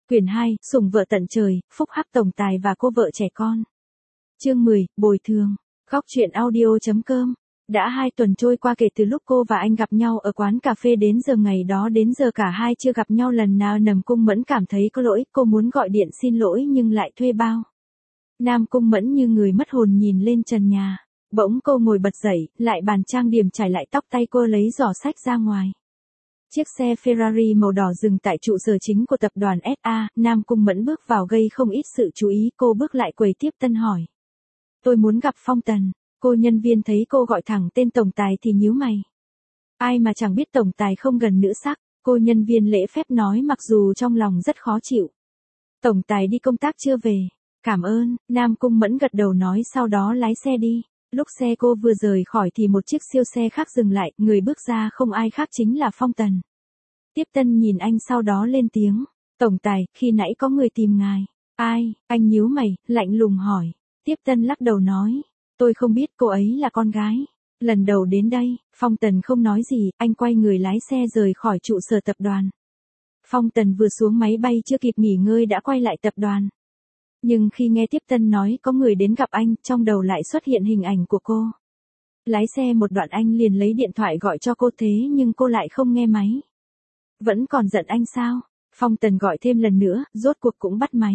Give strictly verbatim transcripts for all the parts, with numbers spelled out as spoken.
Quyển hai, Sủng vợ tận trời, phúc hắc tổng tài và cô vợ trẻ con. Chương mười, Bồi thường. Góc truyện audio chấm com. Đã hai tuần trôi qua kể từ lúc cô và anh gặp nhau ở quán cà phê đến giờ ngày đó đến giờ cả hai chưa gặp nhau lần nào. Nằm Cung Mẫn cảm thấy có lỗi, cô muốn gọi điện xin lỗi nhưng lại thuê bao. Nam Cung Mẫn như người mất hồn nhìn lên trần nhà. Bỗng cô ngồi bật dậy, lại bàn trang điểm trải lại tóc, tay cô lấy giỏ sách ra ngoài. Chiếc xe Ferrari màu đỏ dừng tại trụ sở chính của tập đoàn ét a, Nam Cung Mẫn bước vào gây không ít sự chú ý, cô bước lại quầy tiếp tân hỏi. Tôi muốn gặp Phong Tần. Cô nhân viên thấy cô gọi thẳng tên tổng tài thì nhíu mày. Ai mà chẳng biết tổng tài không gần nữ sắc, cô nhân viên lễ phép nói mặc dù trong lòng rất khó chịu. Tổng tài đi công tác chưa về. Cảm ơn, Nam Cung Mẫn gật đầu nói sau đó lái xe đi. Lúc xe cô vừa rời khỏi thì một chiếc siêu xe khác dừng lại, người bước ra không ai khác chính là Phong Tần. Tiếp tân nhìn anh sau đó lên tiếng. Tổng tài, khi nãy có người tìm ngài. Ai? Anh nhíu mày, lạnh lùng hỏi. Tiếp tân lắc đầu nói. Tôi không biết, cô ấy là con gái. Lần đầu đến đây, Phong Tần không nói gì, anh quay người lái xe rời khỏi trụ sở tập đoàn. Phong Tần vừa xuống máy bay chưa kịp nghỉ ngơi đã quay lại tập đoàn. Nhưng khi nghe tiếp tân nói có người đến gặp anh, trong đầu lại xuất hiện hình ảnh của cô. Lái xe một đoạn anh liền lấy điện thoại gọi cho cô thế nhưng cô lại không nghe máy. Vẫn còn giận anh sao? Phong Tần gọi thêm lần nữa, rốt cuộc cũng bắt máy.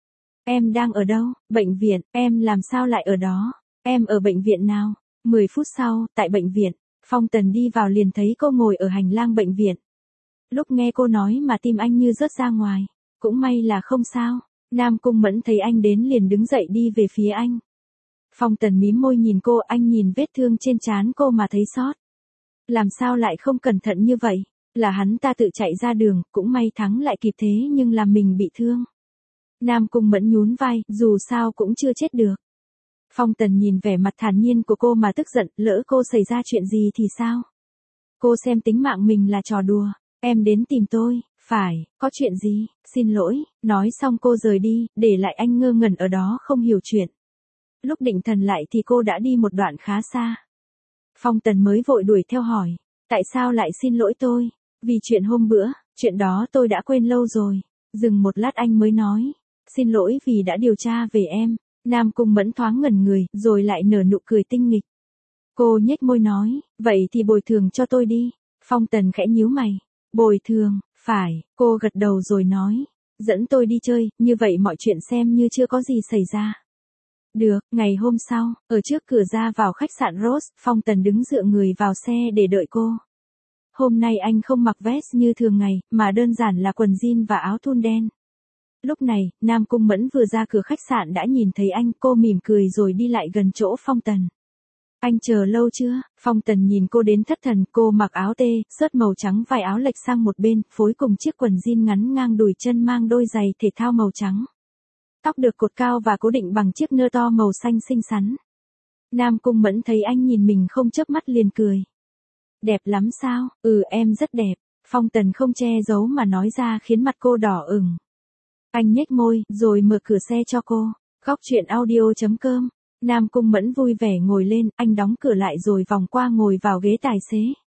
Em đang ở đâu? Bệnh viện. Em làm sao lại ở đó? Em ở bệnh viện nào? mười phút sau, tại bệnh viện, Phong Tần đi vào liền thấy cô ngồi ở hành lang bệnh viện. Lúc nghe cô nói mà tim anh như rớt ra ngoài. Cũng may là không sao. Nam Cung Mẫn thấy anh đến liền đứng dậy đi về phía anh. Phong Tần mím môi nhìn cô, anh nhìn vết thương trên trán cô mà thấy xót. Làm sao lại không cẩn thận như vậy? Là hắn ta tự chạy ra đường, cũng may thắng lại kịp thế nhưng làm mình bị thương. Nam Cung Mẫn nhún vai, dù sao cũng chưa chết được. Phong Tần nhìn vẻ mặt thản nhiên của cô mà tức giận, lỡ cô xảy ra chuyện gì thì sao? Cô xem tính mạng mình là trò đùa, em đến tìm tôi, phải, có chuyện gì, xin lỗi, nói xong cô rời đi, để lại anh ngơ ngẩn ở đó không hiểu chuyện. Lúc định thần lại thì cô đã đi một đoạn khá xa. Phong Tần mới vội đuổi theo hỏi, tại sao lại xin lỗi tôi? Vì chuyện hôm bữa, chuyện đó tôi đã quên lâu rồi. Dừng một lát anh mới nói, xin lỗi vì đã điều tra về em. Nam Cung Mẫn thoáng ngẩn người, rồi lại nở nụ cười tinh nghịch. Cô nhếch môi nói, vậy thì bồi thường cho tôi đi. Phong Tần khẽ nhíu mày. Bồi thường, phải, cô gật đầu rồi nói. Dẫn tôi đi chơi, như vậy mọi chuyện xem như chưa có gì xảy ra. Được, ngày hôm sau, ở trước cửa ra vào khách sạn Rose, Phong Tần đứng dựa người vào xe để đợi cô. Hôm nay anh không mặc vest như thường ngày, mà đơn giản là quần jean và áo thun đen. Lúc này, Nam Cung Mẫn vừa ra cửa khách sạn đã nhìn thấy anh, cô mỉm cười rồi đi lại gần chỗ Phong Tần. Anh chờ lâu chưa? Phong Tần nhìn cô đến thất thần, cô mặc áo tê, sớt màu trắng vai áo lệch sang một bên, phối cùng chiếc quần jean ngắn ngang đùi chân mang đôi giày thể thao màu trắng. Tóc được cột cao và cố định bằng chiếc nơ to màu xanh xinh xắn. Nam Cung Mẫn thấy anh nhìn mình không chớp mắt liền cười. Đẹp lắm sao? Ừ, em rất đẹp. Phong Tần không che giấu mà nói ra khiến mặt cô đỏ ửng. Anh nhếch môi, rồi mở cửa xe cho cô. Góc truyện audio chấm com. Nam Cung Mẫn vui vẻ ngồi lên, anh đóng cửa lại rồi vòng qua ngồi vào ghế tài xế.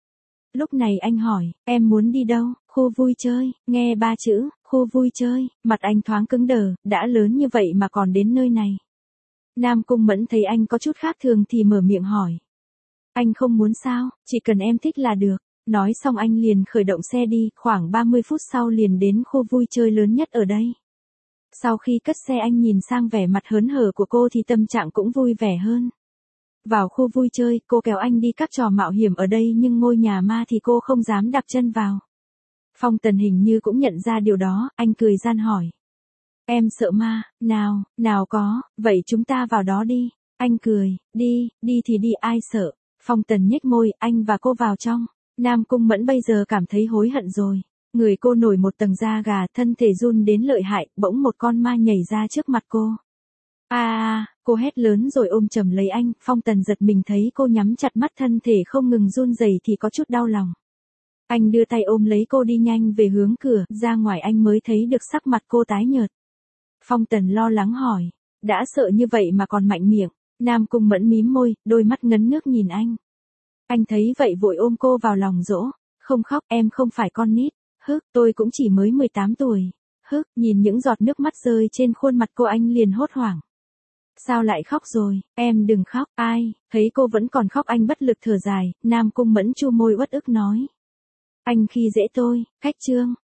Lúc này anh hỏi, em muốn đi đâu? Khu vui chơi. Nghe ba chữ, khu vui chơi, mặt anh thoáng cứng đờ, đã lớn như vậy mà còn đến nơi này. Nam Cung Mẫn thấy anh có chút khác thường thì mở miệng hỏi. Anh không muốn sao, chỉ cần em thích là được. Nói xong anh liền khởi động xe đi, khoảng ba mươi phút sau liền đến khu vui chơi lớn nhất ở đây. Sau khi cất xe anh nhìn sang vẻ mặt hớn hở của cô thì tâm trạng cũng vui vẻ hơn. Vào khu vui chơi, cô kéo anh đi các trò mạo hiểm ở đây nhưng ngôi nhà ma thì cô không dám đạp chân vào. Phong Tần hình như cũng nhận ra điều đó, anh cười gian hỏi. Em sợ ma, nào, nào có, vậy chúng ta vào đó đi. Anh cười, đi, đi thì đi ai sợ. Phong Tần nhếch môi, anh và cô vào trong. Nam Cung Mẫn bây giờ cảm thấy hối hận rồi. Người cô nổi một tầng da gà, thân thể run đến lợi hại, bỗng một con ma nhảy ra trước mặt cô. A a, cô hét lớn rồi ôm chầm lấy anh, Phong Tần giật mình thấy cô nhắm chặt mắt thân thể không ngừng run rẩy thì có chút đau lòng. Anh đưa tay ôm lấy cô đi nhanh về hướng cửa, ra ngoài anh mới thấy được sắc mặt cô tái nhợt. Phong Tần lo lắng hỏi, đã sợ như vậy mà còn mạnh miệng. Nam Cung Mẫn mím môi, đôi mắt ngấn nước nhìn anh. Anh thấy vậy vội ôm cô vào lòng dỗ, không khóc, em không phải con nít. Hức, tôi cũng chỉ mới mười tám tuổi. Hức, nhìn những giọt nước mắt rơi trên khuôn mặt cô anh liền hốt hoảng. Sao lại khóc rồi, em đừng khóc, ai, thấy cô vẫn còn khóc anh bất lực thở dài, Nam Cung Mẫn chu môi uất ức nói. Anh khi dễ tôi, khách trương,